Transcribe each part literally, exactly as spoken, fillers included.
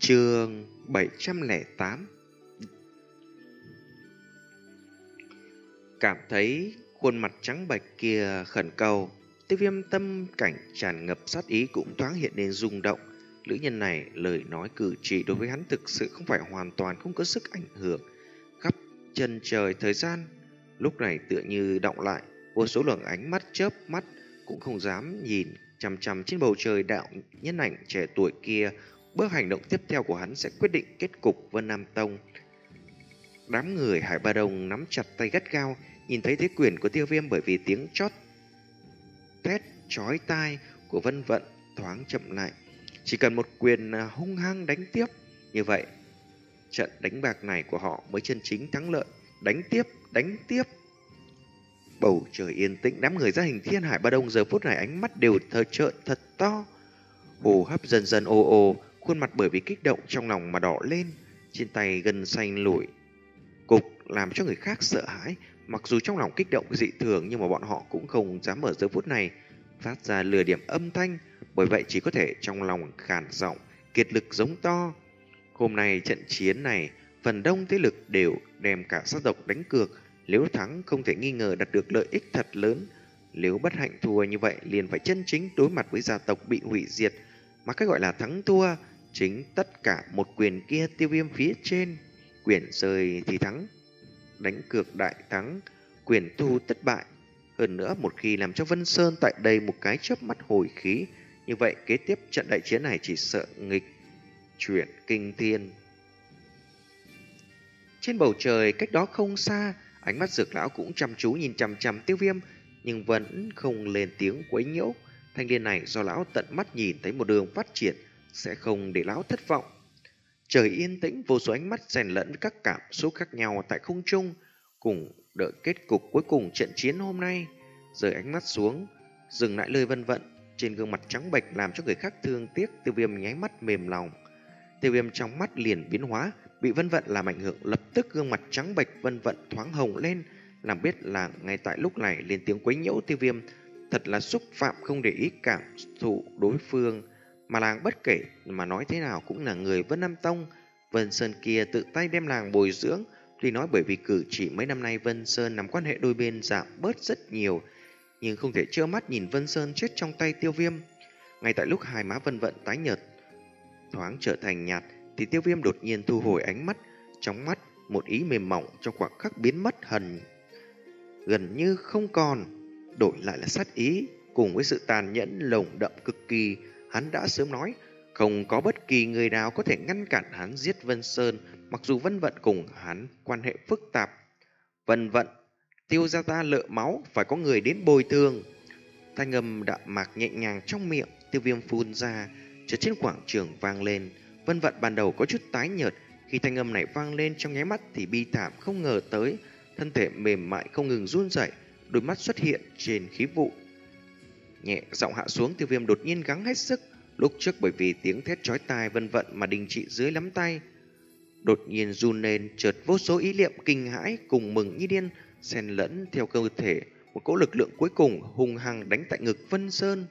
Chương bảy trăm lẻ tám. Cảm thấy khuôn mặt trắng bệch kia khẩn cầu, Tiêu Viêm tâm cảnh tràn ngập sát ý cũng thoáng hiện lên rung động. Nữ nhân này lời nói cử chỉ đối với hắn thực sự không phải hoàn toàn không có sức ảnh hưởng. Khắp chân trời thời gian lúc này tựa như động lại, vô số luồng ánh mắt chớp mắt cũng không dám nhìn chằm chằm trên bầu trời đạo nhân ảnh trẻ tuổi kia. Bước hành động tiếp theo của hắn sẽ quyết định kết cục Vân Nam Tông. Đám người Hải Ba Đông nắm chặt tay gắt gao, nhìn thấy thế quyền của Tiêu Viêm bởi vì tiếng chót thét chói tai của Vân Vận thoáng chậm lại. Chỉ cần một quyền hung hăng đánh tiếp, như vậy trận đánh bạc này của họ mới chân chính thắng lợi. Đánh tiếp, đánh tiếp. Bầu trời yên tĩnh, đám người gia hình Thiên Hải Ba Đông giờ phút này ánh mắt đều thờ trợn thật to, hô hấp dần dần ồ ồ, khuôn mặt bởi vì kích động trong lòng mà đỏ lên, trên tay gân xanh nổi cục làm cho người khác sợ hãi. Mặc dù trong lòng kích động dị thường nhưng mà bọn họ cũng không dám ở giờ phút này phát ra lừa điểm âm thanh, bởi vậy chỉ có thể trong lòng khàn giọng kiệt lực giống to. Hôm nay trận chiến này phần đông thế lực đều đem cả sát tộc đánh cược, nếu thắng không thể nghi ngờ đạt được lợi ích thật lớn, nếu bất hạnh thua như vậy liền phải chân chính đối mặt với gia tộc bị hủy diệt. Mà cái gọi là thắng thua chính tất cả một quyền kia Tiêu Viêm phía trên, quyền rơi thì thắng, đánh cược đại thắng, quyền thu thất bại. Hơn nữa một khi làm cho Vân Sơn tại đây một cái chớp mắt hồi khí, như vậy kế tiếp trận đại chiến này chỉ sợ nghịch chuyển kinh thiên. Trên bầu trời cách đó không xa, ánh mắt Dược lão cũng chăm chú nhìn chằm chằm Tiêu Viêm, nhưng vẫn không lên tiếng quấy nhiễu. Thanh niên này do lão tận mắt nhìn thấy một đường phát triển, sẽ không để lão thất vọng. Trời yên tĩnh, vô số ánh mắt xen lẫn các cảm xúc khác nhau tại không trung, cùng đợi kết cục cuối cùng trận chiến hôm nay. Rời ánh mắt xuống, dừng lại lời Vân Vận, trên gương mặt trắng bệch làm cho người khác thương tiếc. Tiêu Viêm nháy mắt mềm lòng. Tiêu Viêm trong mắt liền biến hóa, bị Vân Vận làm ảnh hưởng, lập tức gương mặt trắng bệch Vân Vận thoáng hồng lên, làm biết là ngay tại lúc này lên tiếng quấy nhiễu Tiêu Viêm. Thật là xúc phạm, không để ý cảm thụ đối phương, mà làng bất kể mà nói thế nào cũng là người Vân Nam Tông. Vân Sơn kia tự tay đem làng bồi dưỡng, tuy nói bởi vì cử chỉ mấy năm nay Vân Sơn nắm quan hệ đôi bên giảm bớt rất nhiều, nhưng không thể trơ mắt nhìn Vân Sơn chết trong tay Tiêu Viêm. Ngay tại lúc hai má Vân Vận tái nhợt thoáng trở thành nhạt, thì Tiêu Viêm đột nhiên thu hồi ánh mắt, trong mắt một ý mềm mỏng trong khoảng khắc biến mất hần gần như không còn, đổi lại là sát ý cùng với sự tàn nhẫn lồng đậm cực kỳ. Hắn đã sớm nói không có bất kỳ người nào có thể ngăn cản hắn giết Vân Sơn, mặc dù Vân Vận cùng hắn quan hệ phức tạp. Vân Vận, Tiêu gia ta lợ máu, phải có người đến bồi thường. Thanh âm đạm mạc nhẹ nhàng trong miệng Tiêu Viêm phun ra, chợt trên quảng trường vang lên. Vân Vận ban đầu có chút tái nhợt, khi thanh âm này vang lên trong nháy mắt thì bi thảm không ngờ tới, thân thể mềm mại không ngừng run rẩy, đôi mắt xuất hiện trên khí vụ. Nhẹ giọng hạ xuống, Tiêu Viêm đột nhiên gắng hết sức. Lúc trước bởi vì tiếng thét chói tai Vân Vận mà đình trị dưới nắm tay, đột nhiên run lên, chợt vô số ý niệm kinh hãi cùng mừng như điên xen lẫn theo cơ thể, một cỗ lực lượng cuối cùng hung hăng đánh tại ngực Vân Sơn.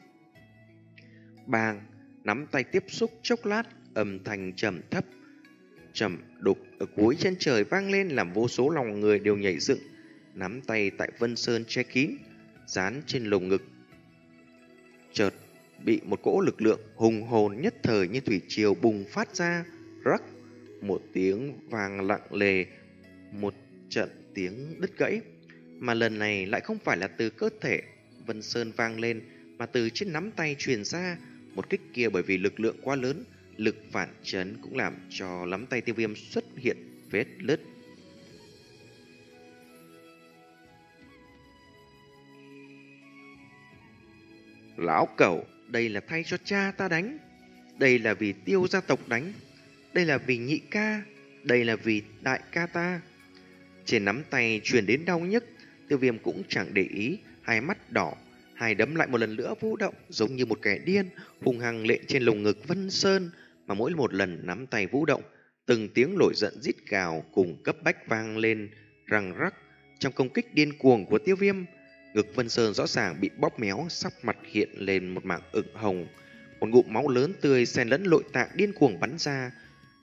Bang, nắm tay tiếp xúc chốc lát, âm thanh trầm thấp trầm đục ở cuối chân trời vang lên, làm vô số lòng người đều nhảy dựng. Nắm tay tại Vân Sơn che kín, dán trên lồng ngực, chợt bị một cỗ lực lượng hùng hồn nhất thời như thủy triều bùng phát ra. Rắc, một tiếng vang lặng lề, một trận tiếng đứt gãy, mà lần này lại không phải là từ cơ thể Vân Sơn vang lên, mà từ trên nắm tay truyền ra. Một kích kia bởi vì lực lượng quá lớn, lực phản chấn cũng làm cho nắm tay Tiêu Viêm xuất hiện vết nứt. Lão cẩu, đây là thay cho cha ta đánh, đây là vì Tiêu gia tộc đánh, đây là vì nhị ca, đây là vì đại ca ta. Trên nắm tay truyền đến đau nhức, Tiêu Viêm cũng chẳng để ý, hai mắt đỏ, hai đấm lại một lần nữa vũ động, giống như một kẻ điên, hung hăng lệ trên lồng ngực Vân Sơn. Mà mỗi một lần nắm tay vũ động, từng tiếng nổi giận rít gào cùng cấp bách vang lên răng rắc. Trong công kích điên cuồng của Tiêu Viêm, ngực Vân Sơn rõ ràng bị bóp méo, sắc mặt hiện lên một mảng ửng hồng, một ngụm máu lớn tươi xen lẫn nội tạng điên cuồng bắn ra.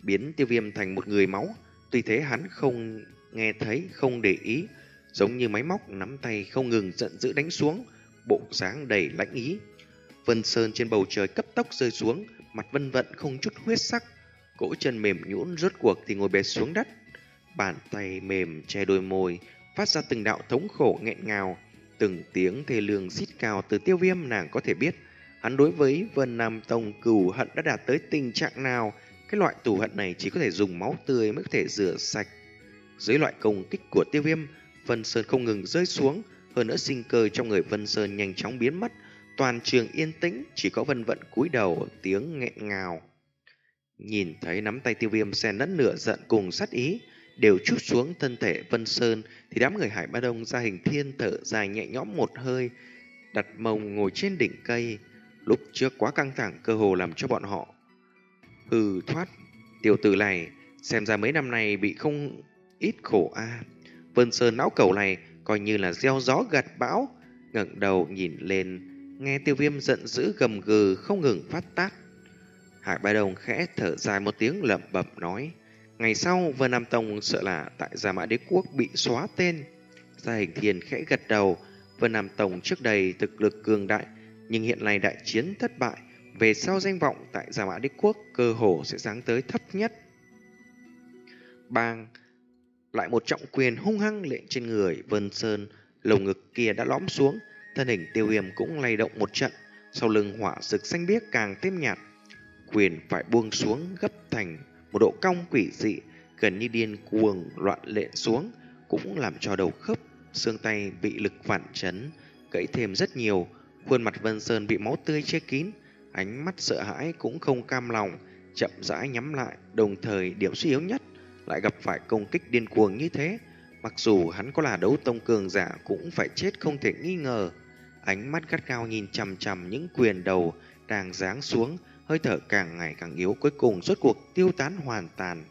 biến Tiêu Viêm thành một người máu. Tuy thế hắn không nghe thấy, không để ý, giống như máy móc nắm tay không ngừng giận dữ đánh xuống, bộ dáng đầy lãnh ý. Vân Sơn trên bầu trời cấp tốc rơi xuống, mặt Vân Vận không chút huyết sắc, cỗ chân mềm nhũn rốt cuộc thì ngồi bệt xuống đất. Bàn tay mềm che đôi môi, phát ra từng đạo thống khổ nghẹn ngào, từng tiếng thê lương xít cao từ Tiêu Viêm. Nàng có thể biết hắn đối với Vân Nam Tông cừu hận đã đạt tới tình trạng nào. Cái loại thù hận này chỉ có thể dùng máu tươi mới có thể rửa sạch. Dưới loại công kích của Tiêu Viêm, Vân Sơn không ngừng rơi xuống, hơn nữa sinh cơ trong người Vân Sơn nhanh chóng biến mất. Toàn trường yên tĩnh, chỉ có Vân Vận cúi đầu, tiếng nghẹn ngào. Nhìn thấy nắm tay Tiêu Viêm xen lẫn nửa giận cùng sát ý đều trút xuống thân thể Vân Sơn, thì đám người Hải Ba Đông ra hình thiên thở dài nhẹ nhõm một hơi, đặt mông ngồi trên đỉnh cây. Lúc trước quá căng thẳng, cơ hồ làm cho bọn họ hừ thoát. Tiểu tử này xem ra mấy năm nay bị không ít khổ a. À. Vân Sơn não cầu này coi như là gieo gió gặt bão, ngẩng đầu nhìn lên, nghe Tiêu Viêm giận dữ gầm gừ không ngừng phát tát. Hải Ba Đông khẽ thở dài một tiếng lẩm bẩm nói: ngày sau Vân Nam Tông sợ là tại Gia Mã Đế Quốc bị xóa tên. Gia Hình Thiên khẽ gật đầu. Vân Nam Tông trước đây thực lực cường đại, nhưng hiện nay đại chiến thất bại, về sau danh vọng tại Gia Mã Đế Quốc cơ hồ sẽ giáng tới thấp nhất. Bang! Lại một trọng quyền hung hăng lệnh trên người Vân Sơn, lồng ngực kia đã lõm xuống, thân hình Tiêu Viêm cũng lay động một trận, sau lưng hỏa rực xanh biếc càng thêm nhạt. Quyền phải buông xuống gấp thành một độ cong quỷ dị, gần như điên cuồng loạn lện xuống, cũng làm cho đầu khớp xương tay bị lực phản chấn gãy thêm rất nhiều. Khuôn mặt Vân Sơn bị máu tươi che kín, ánh mắt sợ hãi cũng không cam lòng, chậm rãi nhắm lại. Đồng thời điểm suy yếu nhất lại gặp phải công kích điên cuồng như thế, mặc dù hắn có là đấu tông cường giả cũng phải chết không thể nghi ngờ. Ánh mắt gắt gao nhìn chằm chằm những quyền đầu đang giáng xuống, hơi thở càng ngày càng yếu, cuối cùng rốt cuộc tiêu tán hoàn toàn.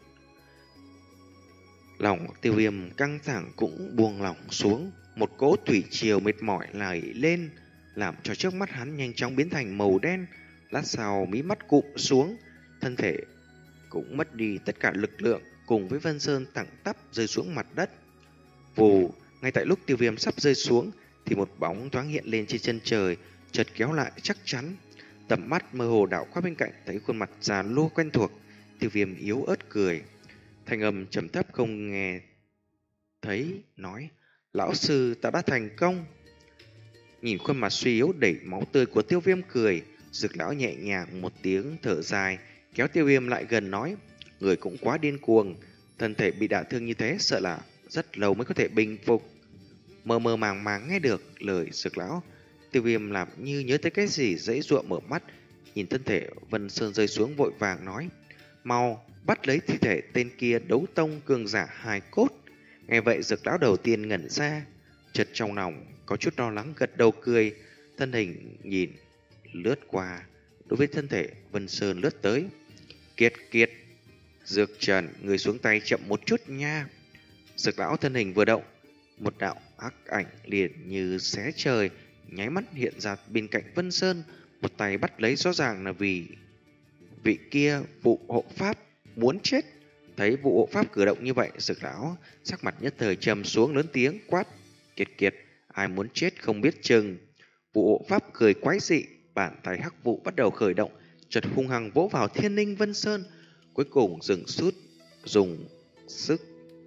Lòng Tiêu Viêm căng thẳng cũng buông lỏng xuống, một cỗ thủy triều mệt mỏi lầy lên, làm cho trước mắt hắn nhanh chóng biến thành màu đen. Lát sau mí mắt cụp xuống, thân thể cũng mất đi tất cả lực lượng, cùng với Vân Sơn thẳng tắp rơi xuống mặt đất. Vù, ngay tại lúc Tiêu Viêm sắp rơi xuống thì một bóng thoáng hiện lên trên chân trời, chợt kéo lại chắc chắn. Tầm mắt mơ hồ đảo qua bên cạnh, thấy khuôn mặt già nua quen thuộc. Tiêu Viêm yếu ớt cười, thanh âm trầm thấp không nghe thấy, nói: lão sư, ta đã thành công. Nhìn khuôn mặt suy yếu đầy máu tươi của Tiêu Viêm cười, Dược lão nhẹ nhàng một tiếng thở dài, kéo Tiêu Viêm lại gần nói: người cũng quá điên cuồng, thân thể bị đả thương như thế sợ là rất lâu mới có thể bình phục. Mơ mơ màng màng nghe được lời Dược lão, Tiêu Viêm làm như nhớ tới cái gì, dãy dụa mở mắt, nhìn thân thể Vân Sơn rơi xuống vội vàng nói: mau bắt lấy thi thể tên kia đấu tông cường giả hài cốt. Nghe vậy Dược lão đầu tiên ngẩn ra, chợt trong lòng có chút lo lắng gật đầu cười, thân hình nhìn lướt qua, đối với thân thể Vân Sơn lướt tới. Kiệt kiệt, Dược Trần, người xuống tay chậm một chút nha. Dược lão thân hình vừa động, một đạo hắc ảnh liền như xé trời nháy mắt hiện ra bên cạnh Vân Sơn, một tay bắt lấy, rõ ràng là vì vị kia vụ hộ pháp muốn chết. Thấy vụ hộ pháp cử động như vậy, Dược lão sắc mặt nhất thời trầm xuống, lớn tiếng quát: Kiệt kiệt, ai muốn chết không biết chừng. Vụ hộ pháp cười quái dị, bàn tay hắc vụ bắt đầu khởi động, chợt hung hăng vỗ vào Thiên Ninh Vân Sơn, cuối cùng dừng sút, dùng sức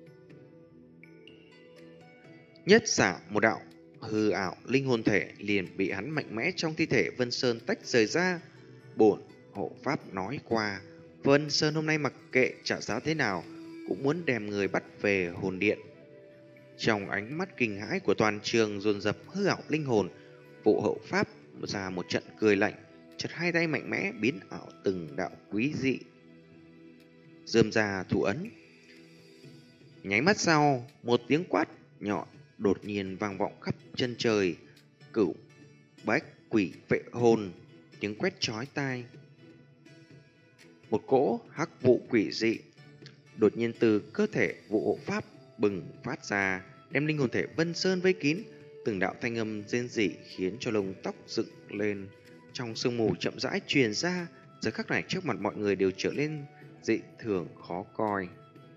nhất xả một đạo hư ảo linh hồn thể liền bị hắn mạnh mẽ trong thi thể Vân Sơn tách rời ra. Bổn hộ pháp nói qua, Vân Sơn hôm nay mặc kệ trả giá thế nào cũng muốn đem người bắt về hồn điện. Trong ánh mắt kinh hãi của toàn trường dồn dập hư ảo linh hồn, vụ hộ pháp ra một trận cười lạnh, chợt hai tay mạnh mẽ biến ảo từng đạo quý dị, rơm ra thủ ấn. Nháy mắt sau, một tiếng quát nhọn đột nhiên vang vọng khắp chân trời. Cửu bách quỷ vệ hồn, tiếng quét chói tai. Một cỗ hắc vụ quỷ dị đột nhiên từ cơ thể vụ hộ pháp bừng phát ra, đem linh hồn thể Vân Sơn vây kín. Từng đạo thanh âm rên rỉ khiến cho lông tóc dựng lên, trong sương mù chậm rãi truyền ra. Giờ khắc này trước mặt mọi người đều trở lên dị thường khó coi.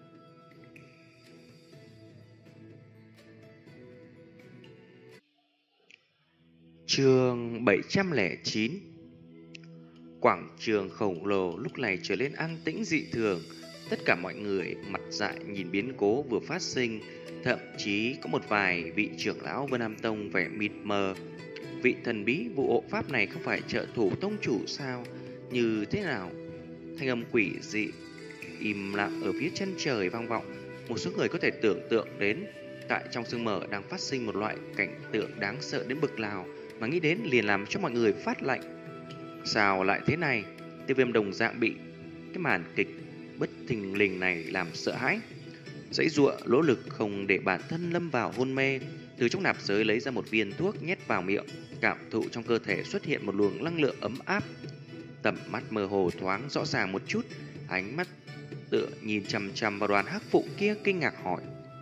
Chương bảy trăm lẻ chín. Quảng trường khổng lồ lúc này trở nên an tĩnh dị thường. Tất cả mọi người mặt dại nhìn biến cố vừa phát sinh. Thậm chí có một vài vị trưởng lão Vân Nam Tông vẻ mịt mờ. Vị thần bí vụ hộ pháp này không phải trợ thủ tông chủ sao? Như thế nào? Thanh âm quỷ dị im lặng ở phía chân trời vang vọng. Một số người có thể tưởng tượng đến tại trong sương mờ đang phát sinh một loại cảnh tượng đáng sợ đến bực nào, mà nghĩ đến liền làm cho mọi người phát lạnh. Sao lại thế này? Tiêu Viêm đồng dạng bị cái màn kịch bất thình lình này làm sợ hãi. Dãy giụa nỗ lực không để bản thân lâm vào hôn mê, từ trong nạp giới lấy ra một viên thuốc nhét vào miệng, cảm thụ trong cơ thể xuất hiện một luồng năng lượng ấm áp. Tầm mắt mơ hồ thoáng rõ ràng một chút, ánh mắt tựa nhìn chằm chằm vào Đoàn Hắc Phụ kia, kinh ngạc hỏi: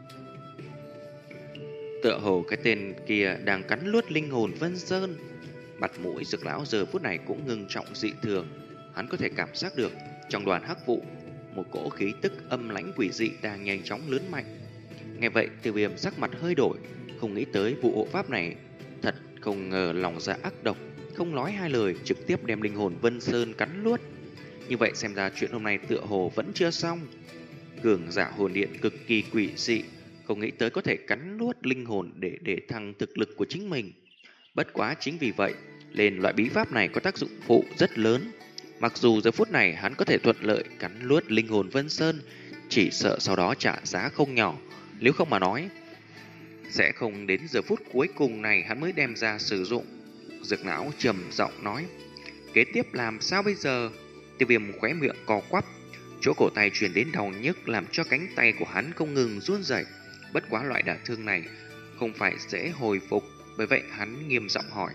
tựa hồ cái tên kia đang cắn nuốt linh hồn Vân Sơn. Mặt mũi Dược lão giờ phút này cũng ngưng trọng dị thường. Hắn có thể cảm giác được trong Đoàn Hắc Vụ một cỗ khí tức âm lãnh quỷ dị đang nhanh chóng lớn mạnh. Nghe vậy, Tiêu Viêm sắc mặt hơi đổi, không nghĩ tới vụ hộ pháp này thật không ngờ lòng dạ ác độc, không nói hai lời trực tiếp đem linh hồn Vân Sơn cắn nuốt. Như vậy xem ra chuyện hôm nay tựa hồ vẫn chưa xong. Cường giả hồn điện cực kỳ quỷ dị, không nghĩ tới có thể cắn nuốt linh hồn để để thăng thực lực của chính mình. Bất quá chính vì vậy, nên loại bí pháp này có tác dụng phụ rất lớn. Mặc dù giờ phút này hắn có thể thuận lợi cắn nuốt linh hồn Vân Sơn, chỉ sợ sau đó trả giá không nhỏ. Nếu không mà nói, sẽ không đến giờ phút cuối cùng này hắn mới đem ra sử dụng. Dược lão trầm giọng nói: kế tiếp làm sao bây giờ? Tiêu Viêm khóe miệng co quắp, chỗ cổ tay truyền đến đau nhức làm cho cánh tay của hắn không ngừng run rẩy. Bất quá loại đả thương này không phải dễ hồi phục, bởi vậy hắn nghiêm giọng hỏi: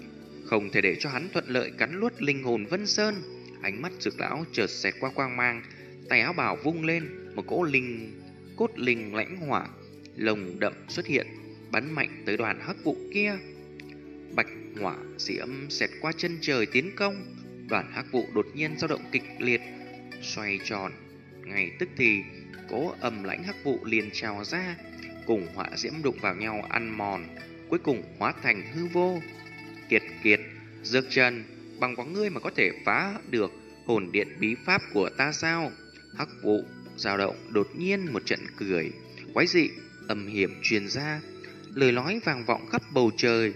không thể để cho hắn thuận lợi cắn nuốt linh hồn Vân Sơn. Ánh mắt Dược lão chợt xẹt qua quang mang, tay áo bào vung lên, một cỗ linh cốt linh lãnh hỏa lồng đậm xuất hiện, bắn mạnh tới Đoàn Hắc Vụ kia. Bạch hỏa diễm xẹt qua chân trời tiến công. Đoàn Hắc Vụ đột nhiên dao động kịch liệt, xoay tròn. Ngay tức thì, cỗ âm lãnh hắc vụ liền trào ra, cùng hỏa diễm đụng vào nhau ăn mòn, cuối cùng hóa thành hư vô. Kiệt kiệt, Dược Trần, bằng có ngươi mà có thể phá được hồn điện bí pháp của ta sao? Hắc vụ dao động đột nhiên một trận cười quái dị âm hiểm truyền ra, lời nói vang vọng khắp bầu trời.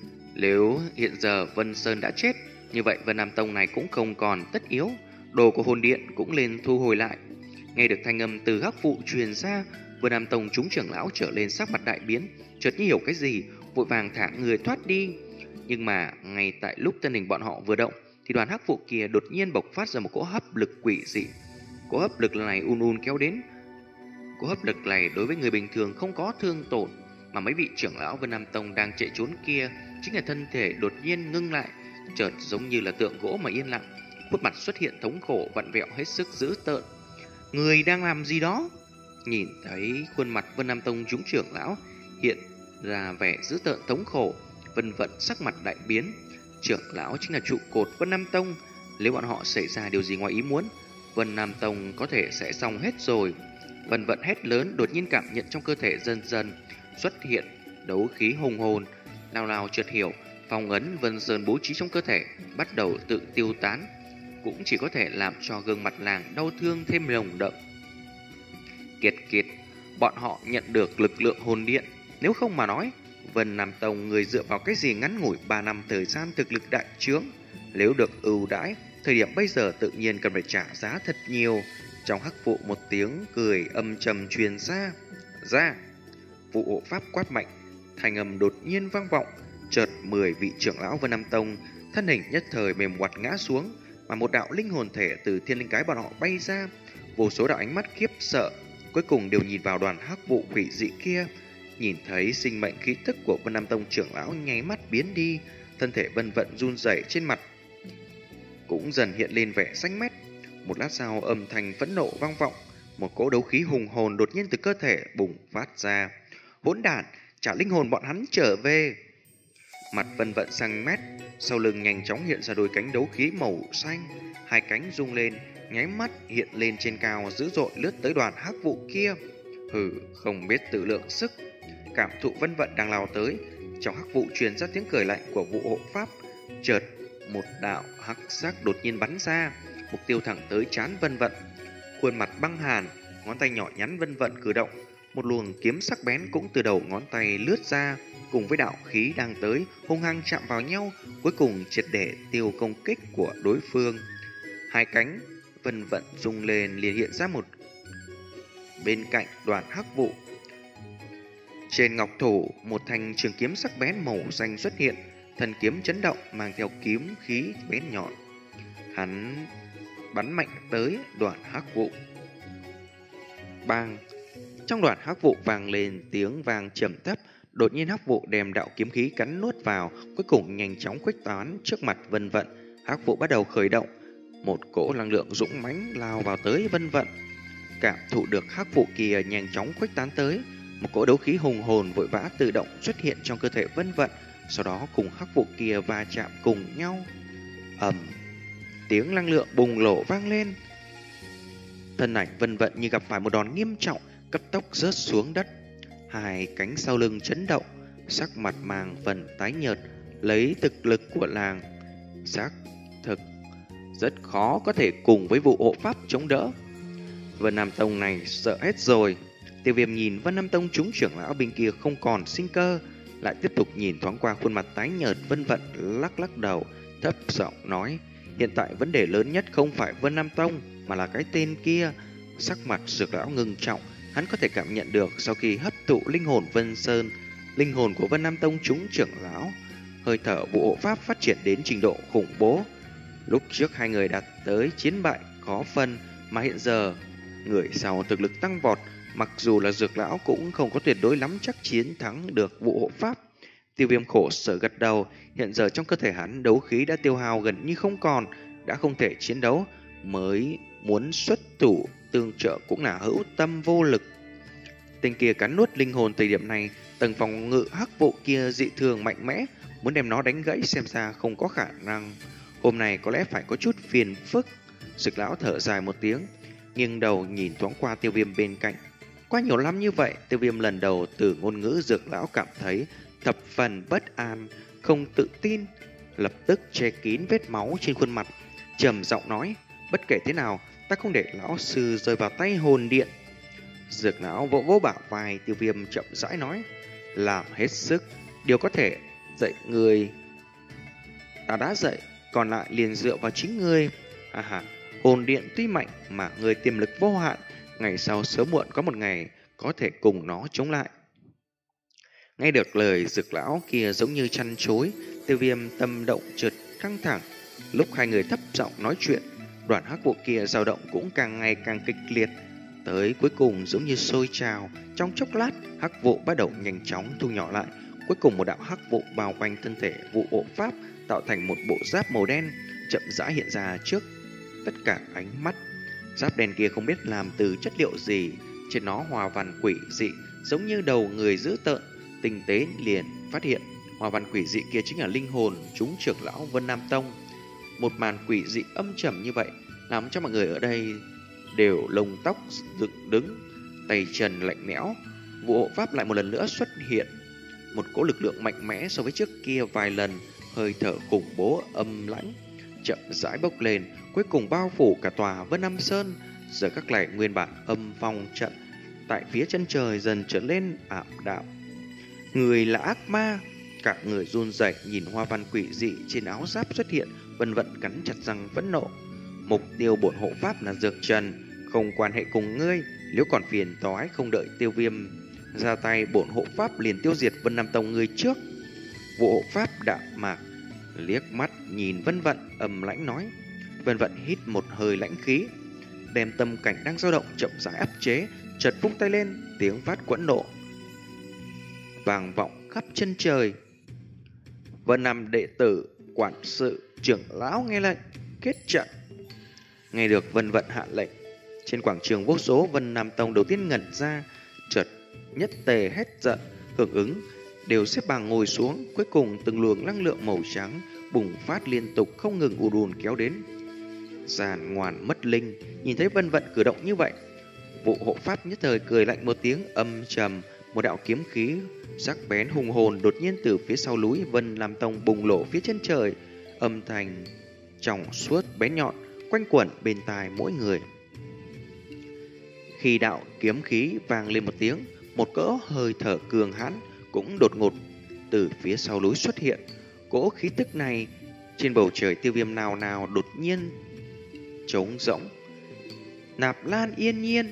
Nếu hiện giờ Vân Sơn đã chết, như vậy Vân Nam Tông này cũng không còn tất yếu, đồ của hồn điện cũng lên thu hồi lại. Nghe được thanh âm từ hắc vụ truyền ra, Vân Nam Tông chúng trưởng lão trở lên sắc mặt đại biến, chợt như hiểu cái gì, vội vàng thả người thoát đi. Nhưng mà ngay tại lúc thân hình bọn họ vừa động, thì đoàn hắc vụ kia đột nhiên bộc phát ra một cỗ hấp lực quỷ dị. Cỗ hấp lực này un un kéo đến. Cỗ hấp lực này đối với người bình thường không có thương tổn, mà mấy vị trưởng lão Vân Nam Tông đang chạy trốn kia chính là thân thể đột nhiên ngưng lại, chợt giống như là tượng gỗ mà yên lặng, khuôn mặt xuất hiện thống khổ vặn vẹo hết sức dữ tợn. Người đang làm gì đó? Nhìn thấy khuôn mặt Vân Nam Tông chúng trưởng lão hiện ra vẻ dữ tợn thống khổ, Vân Vận sắc mặt đại biến. Trưởng lão chính là trụ cột Vân Nam Tông, nếu bọn họ xảy ra điều gì ngoài ý muốn, Vân Nam Tông có thể sẽ xong hết rồi. Vân Vận hét lớn, đột nhiên cảm nhận trong cơ thể dần dần xuất hiện đấu khí hùng hồn, nào nào chợt hiểu, phong ấn Vân Sơn bố trí trong cơ thể bắt đầu tự tiêu tán, cũng chỉ có thể làm cho gương mặt nàng đau thương thêm lồng đậm. Kiệt kiệt, bọn họ nhận được lực lượng hồn điện, nếu không mà nói, Vân Nam Tông người dựa vào cái gì ngắn ngủi ba năm thời gian thực lực đại trướng, nếu được ưu đãi, thời điểm bây giờ tự nhiên cần phải trả giá thật nhiều. Trong hắc vụ một tiếng cười âm trầm truyền ra. Ra, vụ hộ pháp quát mạnh, thanh âm đột nhiên vang vọng, chợt mười vị trưởng lão Vân Nam Tông thân hình nhất thời mềm ngoặt ngã xuống, mà một đạo linh hồn thể từ thiên linh cái bọn họ bay ra. Vô số đạo ánh mắt khiếp sợ cuối cùng đều nhìn vào đoàn hắc vụ quỷ dị kia. Nhìn thấy sinh mệnh khí tức của Vân Nam Tông trưởng lão nháy mắt biến đi, thân thể Vân Vận run rẩy, trên mặt cũng dần hiện lên vẻ xanh mét. Một lát sau, âm thanh phẫn nộ vang vọng, một cỗ đấu khí hùng hồn đột nhiên từ cơ thể bùng phát ra. Hỗn đản, trả linh hồn bọn hắn trở về. Mặt Vân Vận xanh mét, sau lưng nhanh chóng hiện ra đôi cánh đấu khí màu xanh, hai cánh rung lên, nháy mắt hiện lên trên cao dữ dội lướt tới đoàn hắc vụ kia. Hừ, không biết tự lượng sức. Cảm thụ vân vận đang lao tới, trong hắc vụ truyền ra tiếng cười lạnh của vụ hộ pháp. Chợt một đạo hắc sắc đột nhiên bắn ra, mục tiêu thẳng tới trán vân vận. Khuôn mặt băng hàn, ngón tay nhỏ nhắn vân vận cử động, một luồng kiếm sắc bén cũng từ đầu ngón tay lướt ra, cùng với đạo khí đang tới hung hăng chạm vào nhau, cuối cùng triệt để tiêu công kích của đối phương. Hai cánh vân vận rung lên liền hiện ra một bên cạnh đoàn hắc vụ. Trên ngọc thủ, một thanh trường kiếm sắc bén màu xanh xuất hiện, thần kiếm chấn động mang theo kiếm khí bén nhọn. Hắn bắn mạnh tới đoàn hắc vụ. Bang! Trong đoàn hắc vụ vang lên tiếng vang trầm thấp, đột nhiên hắc vụ đem đạo kiếm khí cắn nuốt vào, cuối cùng nhanh chóng khuếch tán trước mặt vân vận. Hắc vụ bắt đầu khởi động, một cỗ năng lượng dũng mãnh lao vào tới vân vận. Cảm thụ được hắc vụ kia nhanh chóng khuếch tán tới, một cỗ đấu khí hùng hồn vội vã tự động xuất hiện trong cơ thể vân vận, sau đó cùng hắc vụ kia va chạm cùng nhau. Ầm! Tiếng năng lượng bùng nổ vang lên. Thân ảnh vân vận như gặp phải một đòn nghiêm trọng, cấp tốc rớt xuống đất. Hai cánh sau lưng chấn động, sắc mặt mang phần tái nhợt, lấy thực lực của làng xác thực rất khó có thể cùng với vụ hộ pháp chống đỡ. Vân Nam Tông này sợ hết rồi. Tiêu Viêm nhìn Vân Nam Tông chúng trưởng lão bên kia không còn sinh cơ, lại tiếp tục nhìn thoáng qua khuôn mặt tái nhợt vân vận, lắc lắc đầu, thấp giọng nói: hiện tại vấn đề lớn nhất không phải Vân Nam Tông, mà là cái tên kia. Sắc mặt Dược lão ngưng trọng, hắn có thể cảm nhận được sau khi hấp thụ linh hồn Vân Sơn, linh hồn của Vân Nam Tông chúng trưởng lão, hơi thở vụ hộ pháp phát triển đến trình độ khủng bố. Lúc trước hai người đạt tới chiến bại khó phân, mà hiện giờ người sau thực lực tăng vọt, mặc dù là Dược lão cũng không có tuyệt đối lắm chắc chiến thắng được vụ hộ pháp. Tiêu Viêm khổ sở gật đầu, hiện giờ trong cơ thể hắn đấu khí đã tiêu hao gần như không còn, đã không thể chiến đấu, mới muốn xuất thủ tương trợ cũng là hữu tâm vô lực. Tên kia cắn nuốt linh hồn thời điểm này, tầng phòng ngự hắc vụ kia dị thường mạnh mẽ, muốn đem nó đánh gãy xem ra không có khả năng. Hôm nay có lẽ phải có chút phiền phức. Dược lão thở dài một tiếng, nghiêng đầu nhìn thoáng qua Tiêu Viêm bên cạnh. Qua nhiều năm như vậy, Tiêu Viêm lần đầu từ ngôn ngữ Dược lão cảm thấy thập phần bất an, không tự tin, lập tức che kín vết máu trên khuôn mặt, trầm giọng nói: bất kể thế nào, ta không để lão sư rơi vào tay hồn điện. Dược lão vỗ vỗ bả vai Tiêu Viêm, chậm rãi nói: làm hết sức, điều có thể dạy người ta đã dạy, còn lại liền dựa vào chính ngươi. À hà, hồn điện tuy mạnh mà người tiềm lực vô hạn, ngày sau sớm muộn có một ngày có thể cùng nó chống lại. Nghe được lời Dược lão kia giống như chăn chối, Tiêu Viêm tâm động chợt căng thẳng. Lúc hai người thấp giọng nói chuyện, đoàn hắc vụ kia dao động cũng càng ngày càng kịch liệt, tới cuối cùng giống như sôi trào. Trong chốc lát, hắc vụ bắt đầu nhanh chóng thu nhỏ lại, cuối cùng một đạo hắc vụ bao quanh thân thể vụ hộ pháp, tạo thành một bộ giáp màu đen, chậm rãi hiện ra trước tất cả ánh mắt. Giáp đen kia không biết làm từ chất liệu gì, trên nó hoa văn quỷ dị, giống như đầu người dữ tợn. Tinh tế liền phát hiện hoa văn quỷ dị kia chính là linh hồn chúng trưởng lão Vân Nam Tông. Một màn quỷ dị âm trầm như vậy làm cho mọi người ở đây đều lông tóc dựng đứng, tay chân lạnh lẽo. Vụ hộ pháp lại một lần nữa xuất hiện, một cỗ lực lượng mạnh mẽ so với trước kia vài lần, hơi thở khủng bố âm lãnh chậm rãi bốc lên, cuối cùng bao phủ cả tòa Vân Nam Sơn. Giờ các lại nguyên bản âm phong trận tại phía chân trời dần trở lên ảm đạm. Người là ác ma, cả người run rẩy nhìn hoa văn quỷ dị trên áo giáp xuất hiện, vân vận cắn chặt răng phẫn nộ. Mục tiêu bổn hộ pháp là Dược Trần, không quan hệ cùng ngươi, nếu còn phiền toái không đợi Tiêu Viêm ra tay, bổn hộ pháp liền tiêu diệt Vân Nam Tông ngươi trước. Vụ hộ pháp đạm mạc liếc mắt nhìn Vân Vận, âm lãnh nói. Vân Vận hít một hơi lãnh khí, đem tâm cảnh đang dao động chậm rãi áp chế, chợt vung tay lên, tiếng phát quẫn nộ vang vọng khắp chân trời. Vân Nam đệ tử, quản sự, trưởng lão nghe lệnh, kết trận. Nghe được Vân Vận hạ lệnh, trên quảng trường vô số Vân Nam Tông đầu tiên ngẩn ra, chợt nhất tề hét giận, hưởng ứng, đều xếp bằng ngồi xuống. Cuối cùng từng luồng năng lượng màu trắng bùng phát liên tục không ngừng ù đùn kéo đến. giàn ngoàn mất linh. Nhìn thấy Vân Vận cử động như vậy, vụ hộ pháp nhất thời cười lạnh một tiếng âm trầm. Một đạo kiếm khí sắc bén hùng hồn đột nhiên từ phía sau núi Vân Lam Tông bùng nổ phía chân trời, âm thanh trong suốt bén nhọn quanh quẩn bên tai mỗi người. Khi đạo kiếm khí vang lên một tiếng, một cỗ hơi thở cường hãn cũng đột ngột từ phía sau núi xuất hiện. Cỗ khí tức này trên bầu trời Tiêu Viêm nào nào đột nhiên trống rỗng. Nạp Lan Yên Nhiên.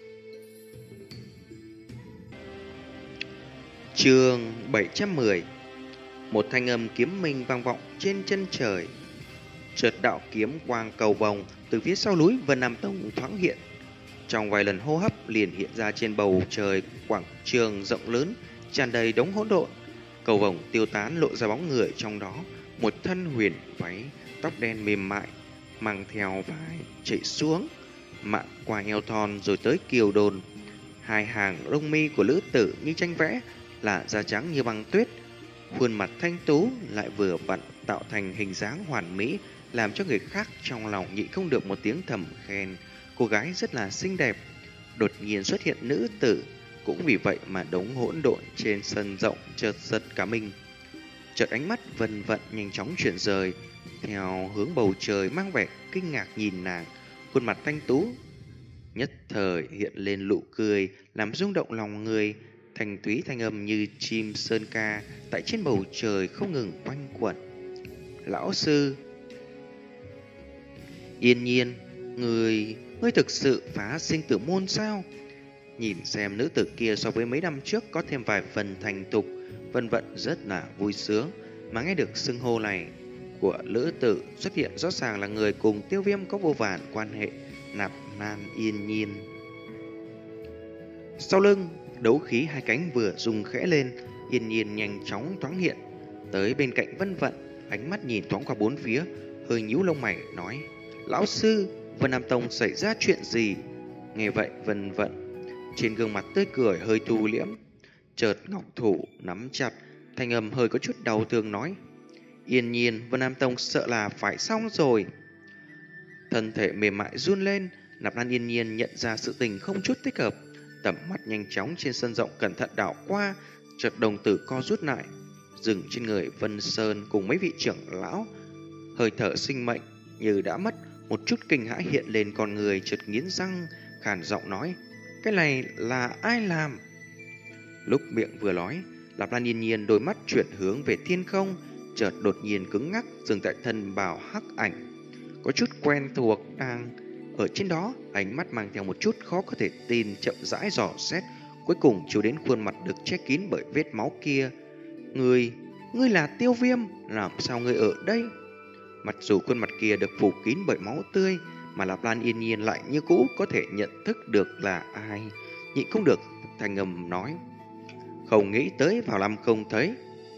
Chương bảy trăm mười. Một thanh âm kiếm minh vang vọng trên chân trời. Chợt đạo kiếm quang cầu vòng từ phía sau núi Vân Nam Tông thoáng hiện. Trong vài lần hô hấp liền hiện ra trên bầu trời quảng trường rộng lớn, tràn đầy đống hỗn độn. Cầu vòng tiêu tán lộ ra bóng người trong đó, một thân huyền váy, tóc đen mềm mại, mang theo vai chạy xuống, mạn qua eo thon rồi tới kiều đồn. Hai hàng lông mi của nữ tử như tranh vẽ, là da trắng như băng tuyết, khuôn mặt thanh tú lại vừa vặn tạo thành hình dáng hoàn mỹ, làm cho người khác trong lòng nhịn không được một tiếng thầm khen. Cô gái rất là xinh đẹp. Đột nhiên xuất hiện nữ tử, cũng vì vậy mà đống hỗn độn trên sân rộng chợt giật cả mình. Chợt ánh mắt Vân Vận nhanh chóng chuyển rời theo hướng bầu trời, mang vẻ kinh ngạc nhìn nàng. Khuôn mặt thanh tú nhất thời hiện lên nụ cười, làm rung động lòng người. Thanh túy thanh âm như chim sơn ca tại trên bầu trời không ngừng quanh quẩn. Lão sư Yên Nhiên, người ngươi thực sự phá sinh tử môn sao? Nhìn xem nữ tử kia so với mấy năm trước có thêm vài phần thành thục, Vân Vận rất là vui sướng. Mà nghe được xưng hô này của nữ tử xuất hiện, rõ ràng là người cùng Tiêu Viêm có vô vàn quan hệ. Nạp Lan Yên Nhiên. Sau lưng đấu khí hai cánh vừa rung khẽ lên, Yên Nhiên nhanh chóng thoáng hiện tới bên cạnh Vân Vận, ánh mắt nhìn thoáng qua bốn phía, hơi nhíu lông mày nói: Lão sư, Vân Nam Tông xảy ra chuyện gì? Nghe vậy Vân Vận trên gương mặt tươi cười hơi thu liễm, chợt ngọc thủ nắm chặt, thanh âm hơi có chút đau thương nói: Yên Nhiên, Vân Nam Tông sợ là phải xong rồi. Thân thể mềm mại run lên, Nạp Lan Yên Nhiên nhận ra sự tình không chút thích hợp, tầm mắt nhanh chóng trên sân rộng cẩn thận đảo qua, chợt đồng tử co rút lại, dừng trên người Vân Sơn cùng mấy vị trưởng lão. Hơi thở sinh mệnh như đã mất, một chút kinh hãi hiện lên con người, chợt nghiến răng khàn giọng nói: Cái này là ai làm? Lúc miệng vừa nói, Nạp Lan Yên Nhiên đôi mắt chuyển hướng về thiên không, chợt đột nhiên cứng ngắc dừng tại thân bào hắc ảnh, có chút quen thuộc đang ở trên đó. Ánh mắt mang theo một chút khó có thể tin, chậm rãi dò xét, cuối cùng chiếu đến khuôn mặt được che kín bởi vết máu kia. Ngươi, ngươi là Tiêu Viêm, làm sao ngươi ở đây? Mặc dù khuôn mặt kia được phủ kín bởi máu tươi, mà Nạp Lan Yên Nhiên lại như cũ có thể nhận thức được là ai. Nhịn không được thanh âm nói: Không nghĩ tới vào năm không thấy.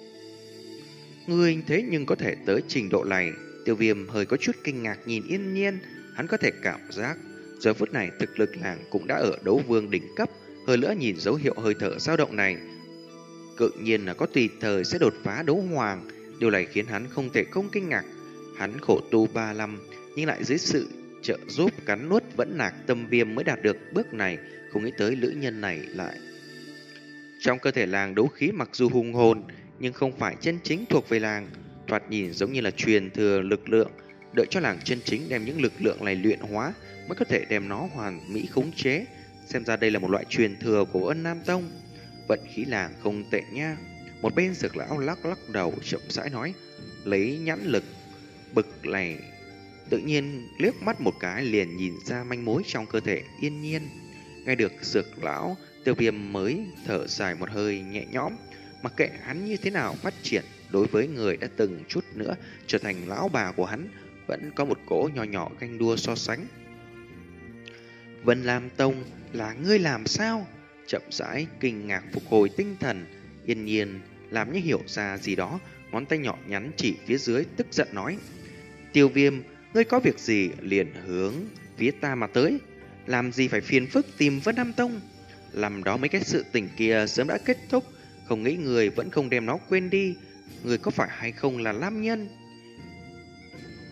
Ngươi thế nhưng có thể tới trình độ này. Tiêu Viêm hơi có chút kinh ngạc nhìn Yên Nhiên. Hắn có thể cảm giác giờ phút này thực lực làng cũng đã ở đấu vương đỉnh cấp. Hơn nữa nhìn dấu hiệu hơi thở dao động này, tự nhiên là có tùy thời sẽ đột phá đấu hoàng. Điều này khiến hắn không thể không kinh ngạc. Hắn khổ tu ba năm, nhưng lại dưới sự trợ giúp cắn nuốt vẫn nạc tâm viêm mới đạt được bước này. Không nghĩ tới nữ nhân này lại trong cơ thể làng đấu khí mặc dù hùng hồn, nhưng không phải chân chính thuộc về làng, thoạt nhìn giống như là truyền thừa lực lượng. Đợi cho làng chân chính đem những lực lượng này luyện hóa mới có thể đem nó hoàn mỹ khống chế. Xem ra đây là một loại truyền thừa của Vân Nam Tông. Vận khí làng không tệ nha. Một bên Dược lão lắc lắc đầu chậm rãi nói: Lấy nhãn lực bực này tự nhiên liếc mắt một cái liền nhìn ra manh mối trong cơ thể Yên Nhiên. Nghe được Dược lão, Tiêu Viêm mới thở dài một hơi nhẹ nhõm. Mặc kệ hắn như thế nào phát triển, đối với người đã từng chút nữa trở thành lão bà của hắn, vẫn có một cỗ nhỏ nhỏ ganh đua so sánh. Vân Lam Tông là ngươi làm sao? Chậm rãi kinh ngạc phục hồi tinh thần, Yên Nhiên làm như hiểu ra gì đó, ngón tay nhỏ nhắn chỉ phía dưới, tức giận nói: Tiêu Viêm, ngươi có việc gì liền hướng phía ta mà tới, làm gì phải phiền phức tìm Vân Nam Tông. Làm đó mấy cái sự tình kia sớm đã kết thúc, không nghĩ người vẫn không đem nó quên đi. Người có phải hay không là nam nhân?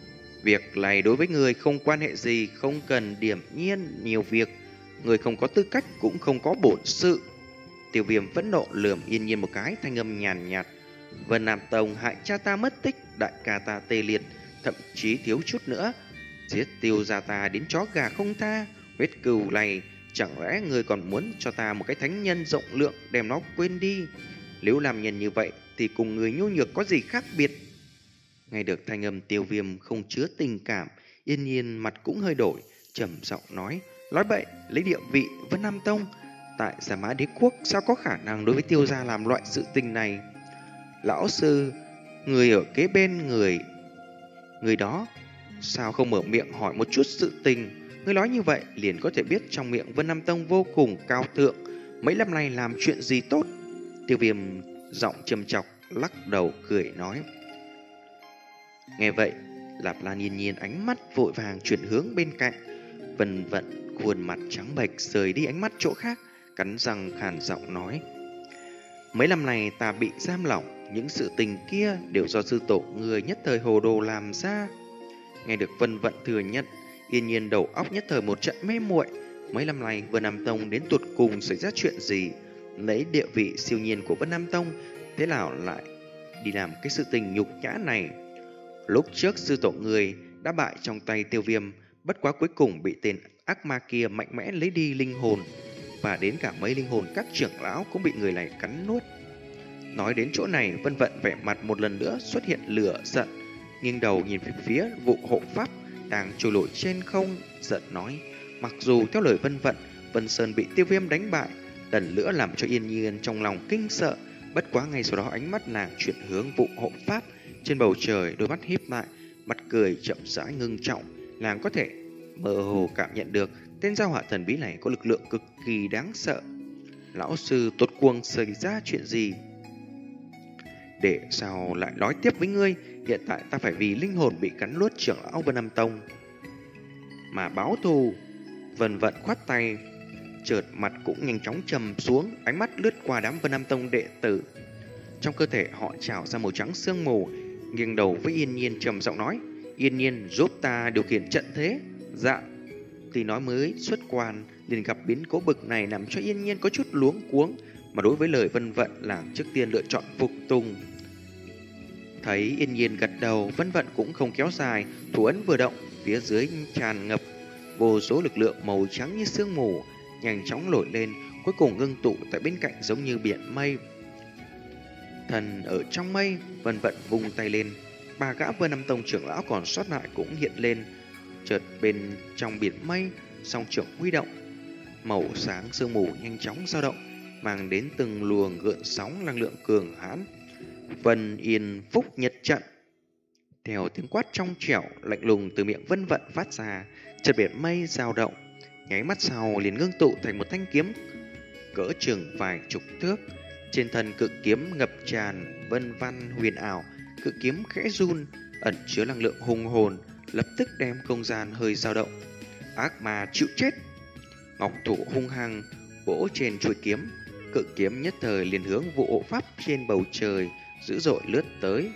Việc này đối với người không quan hệ gì, không cần điểm nhiên nhiều việc. Người không có tư cách cũng không có bổn sự. Tiêu Viêm phẫn nộ lườm Yên Nhiên một cái, thanh âm nhàn nhạt. Vân Nam Tông hại cha ta mất tích, đại ca ta tê liệt, thậm chí thiếu chút nữa giết Tiêu gia ta đến chó gà không tha. Huyết cừu này, chẳng lẽ người còn muốn cho ta một cái thánh nhân rộng lượng đem nó quên đi? Nếu làm nhân như vậy thì cùng người nhu nhược có gì khác biệt? Nghe được thanh âm Tiêu Viêm không chứa tình cảm, Yên Nhiên mặt cũng hơi đổi, trầm giọng nói: nói bậy, lấy địa vị Vân Nam Tông tại Giả Mã Đế Quốc sao có khả năng đối với Tiêu gia làm loại sự tình này? Lão sư, người ở kế bên người người đó sao không mở miệng hỏi một chút sự tình? Người nói như vậy liền có thể biết trong miệng Vân Nam Tông vô cùng cao thượng, mấy năm nay làm chuyện gì tốt. Tiêu Viêm giọng trầm chọc lắc đầu cười nói. Nghe vậy, Lạp Lan Yên Nhiên ánh mắt vội vàng chuyển hướng bên cạnh. Vân Vận khuôn mặt trắng bệch rời đi ánh mắt chỗ khác, cắn răng khàn giọng nói: mấy năm này ta bị giam lỏng, những sự tình kia đều do sư tổ người nhất thời hồ đồ làm ra. Nghe được Vân Vận thừa nhận, Yên Nhiên đầu óc nhất thời một trận mê muội. Mấy năm nay Vân Nam Tông đến tuột cùng xảy ra chuyện gì? Lấy địa vị siêu nhiên của Vân Nam Tông, thế nào lại đi làm cái sự tình nhục nhã này? Lúc trước sư tổ người đã bại trong tay Tiêu Viêm, bất quá cuối cùng bị tên ác ma kia mạnh mẽ lấy đi linh hồn, và đến cả mấy linh hồn các trưởng lão cũng bị người này cắn nuốt. Nói đến chỗ này, Vân Vận vẻ mặt một lần nữa xuất hiện lửa giận, nghiêng đầu nhìn về phía vụ hộ pháp đang trôi nổi trên không, giận nói: mặc dù theo lời Vân Vận, Vân Sơn bị Tiêu Viêm đánh bại, lần nữa làm cho Yên Nhiên trong lòng kinh sợ, bất quá ngay sau đó ánh mắt nàng chuyển hướng vụ hộ pháp. Trên bầu trời, đôi mắt híp lại, mặt cười chậm rãi ngưng trọng, nàng có thể mơ hồ cảm nhận được tên giao hỏa thần bí này có lực lượng cực kỳ đáng sợ. Lão sư tột cuồng xảy ra chuyện gì? Để sao lại nói tiếp với ngươi, hiện tại ta phải vì linh hồn bị cắn nuốt trưởng lão Vân Nam Tông mà báo thù. Vân Vận khoát tay, chợt mặt cũng nhanh chóng trầm xuống, ánh mắt lướt qua đám Vân Nam Tông đệ tử. Trong cơ thể họ trào ra màu trắng sương mù, nghiêng đầu với Yên Nhiên trầm giọng nói: Yên Nhiên giúp ta điều khiển trận thế. Dạ. Thì nói mới xuất quan liền gặp biến cố bực này, làm cho Yên Nhiên có chút luống cuống, mà đối với lời Vân Vận làng trước tiên lựa chọn phục tùng. Thấy Yên Nhiên gật đầu, Vân Vận cũng không kéo dài, thủ ấn vừa động, phía dưới tràn ngập vô số lực lượng màu trắng như sương mù, nhanh chóng nổi lên, cuối cùng ngưng tụ tại bên cạnh giống như biển mây. Thần ở trong mây, Vân Vận vung tay lên, ba gã Vân Nam Tông trưởng lão còn sót lại cũng hiện lên. Chợt bên trong biển mây, song trưởng huy động, màu sáng sương mù nhanh chóng dao động, mang đến từng luồng gợn sóng năng lượng cường hãn. Vân Yên Phúc Nhật Trận. Theo tiếng quát trong trẻo lạnh lùng từ miệng Vân Vận phát ra, chợt biển mây dao động, nháy mắt sau liền ngưng tụ thành một thanh kiếm cỡ chừng vài chục thước. Trên thân cự kiếm ngập tràn vân văn huyền ảo, cự kiếm khẽ run, ẩn chứa năng lượng hùng hồn, lập tức đem không gian hơi dao động. Ác ma chịu chết! Ngọc thủ hung hăng vỗ trên chuôi kiếm, cự kiếm nhất thời liền hướng vụ hộ pháp trên bầu trời dữ dội lướt tới.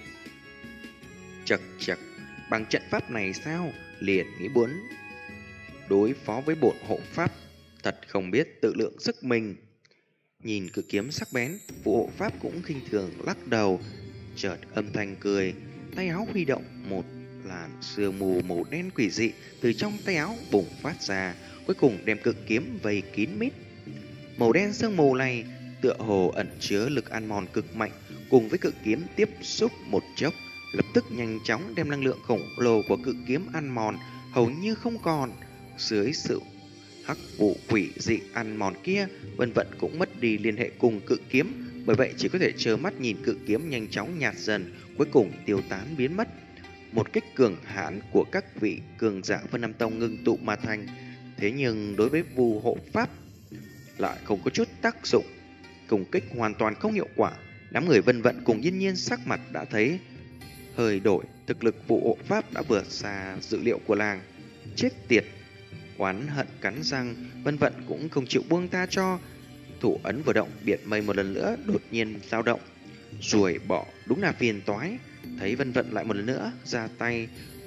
Chật chật, bằng trận pháp này sao liền nghĩ muốn đối phó với bổn hộ pháp, thật không biết tự lượng sức mình. Nhìn cự kiếm sắc bén, vụ hộ pháp cũng khinh thường lắc đầu, chợt âm thanh cười, tay áo huy động, một làn sương mù màu đen quỷ dị từ trong tay áo bùng phát ra, cuối cùng đem cự kiếm vây kín mít. Màu đen sương mù này tựa hồ ẩn chứa lực ăn mòn cực mạnh, cùng với cự kiếm tiếp xúc một chốc, lập tức nhanh chóng đem năng lượng khổng lồ của cự kiếm ăn mòn hầu như không còn. Dưới sự hắc vụ quỷ dị ăn mòn kia, Vân Vận cũng mất đi liên hệ cùng cự kiếm, bởi vậy chỉ có thể trơ mắt nhìn cự kiếm nhanh chóng nhạt dần, cuối cùng tiêu tán biến mất. Một kích cường hãn của các vị cường giả Vân Nam Tông ngưng tụ mà thành, thế nhưng đối với Vu hộ pháp lại không có chút tác dụng, cùng kích hoàn toàn không hiệu quả. Đám người Vân Vận cùng Yên Nhiên sắc mặt đã thấy hơi đổi, thực lực Vu hộ pháp đã vượt xa dự liệu của làng. Chết tiệt! Oán hận cắn răng, Vân Vận cũng không chịu buông tha cho. Thủ ấn vừa động, biển mây một lần nữa đột nhiên dao động. Ruồi bỏ đúng là phiền toái. Thấy Vân Vận lại một lần nữa ra tay,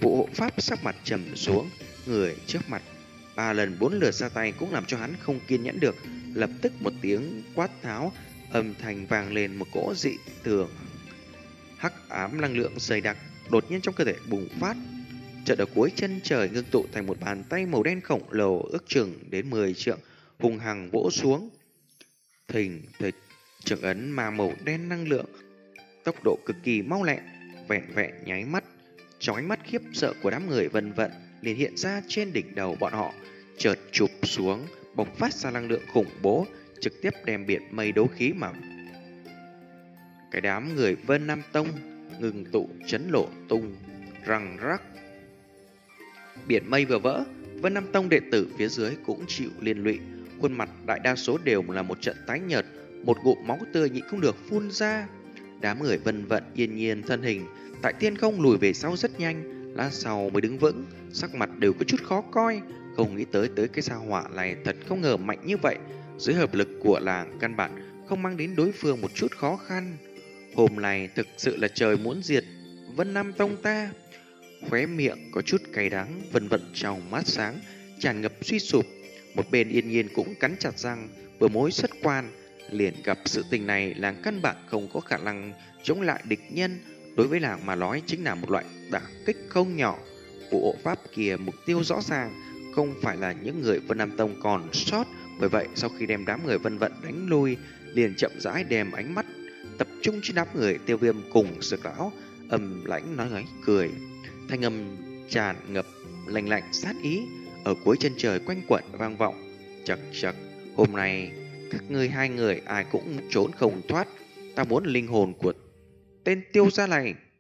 Vụ hộ pháp sắc mặt trầm xuống, người trước mặt ba lần bốn lượt ra tay cũng làm cho hắn không kiên nhẫn được. Lập tức một tiếng quát tháo, âm thanh vang lên, một cỗ dị thường hắc ám năng lượng dày đặc đột nhiên trong cơ thể bùng phát. Chợt ở cuối chân trời ngưng tụ thành một bàn tay màu đen khổng lồ ước chừng đến mười trượng, hùng hằng vỗ xuống. Thình thịch, trường ấn mà màu đen năng lượng, tốc độ cực kỳ mau lẹ, vẹn vẹn nháy mắt, trong ánh mắt khiếp sợ của đám người vân vận liền hiện ra trên đỉnh đầu bọn họ, chợt chụp xuống, bộc phát ra năng lượng khủng bố, trực tiếp đem biển mây đấu khí mà cái đám người Vân Nam Tông ngừng tụ chấn lộ tung răng rắc. Biển mây vừa vỡ, Vân Nam Tông đệ tử phía dưới cũng chịu liên lụy, khuôn mặt đại đa số đều là một trận tái nhợt, một ngụm máu tươi nhịn không được phun ra. Đám người Vân Vận yên nhiên thân hình tại thiên không lùi về sau rất nhanh, lát sau mới đứng vững, sắc mặt đều có chút khó coi, không nghĩ tới tới cái sao hỏa này thật không ngờ mạnh như vậy, dưới hợp lực của làng căn bản không mang đến đối phương một chút khó khăn. Hôm nay thực sự là trời muốn diệt Vân Nam Tông ta. Khóe miệng có chút cay đắng, Vân Vận trong mắt sáng tràn ngập suy sụp. Một bên yên nhiên cũng cắn chặt răng, vừa mối xuất quan liền gặp sự tình này, làng căn bản không có khả năng chống lại địch nhân. Đối với làng mà nói chính là một loại đả kích không nhỏ. Vụ hộ pháp kia mục tiêu rõ ràng không phải là những người Vân Nam Tông còn sót. Bởi vậy sau khi đem đám người Vân Vận đánh lui, liền chậm rãi đem ánh mắt tập trung trên đám người Tiêu Viêm cùng Dược Lão, âm lãnh nói nói cười, thanh âm tràn ngập lạnh lạnh sát ý ở cuối chân trời quanh quẩn vang vọng. Chậc chậc, hôm nay các ngươi hai người ai cũng trốn không thoát, ta muốn linh hồn của tên Tiêu gia này.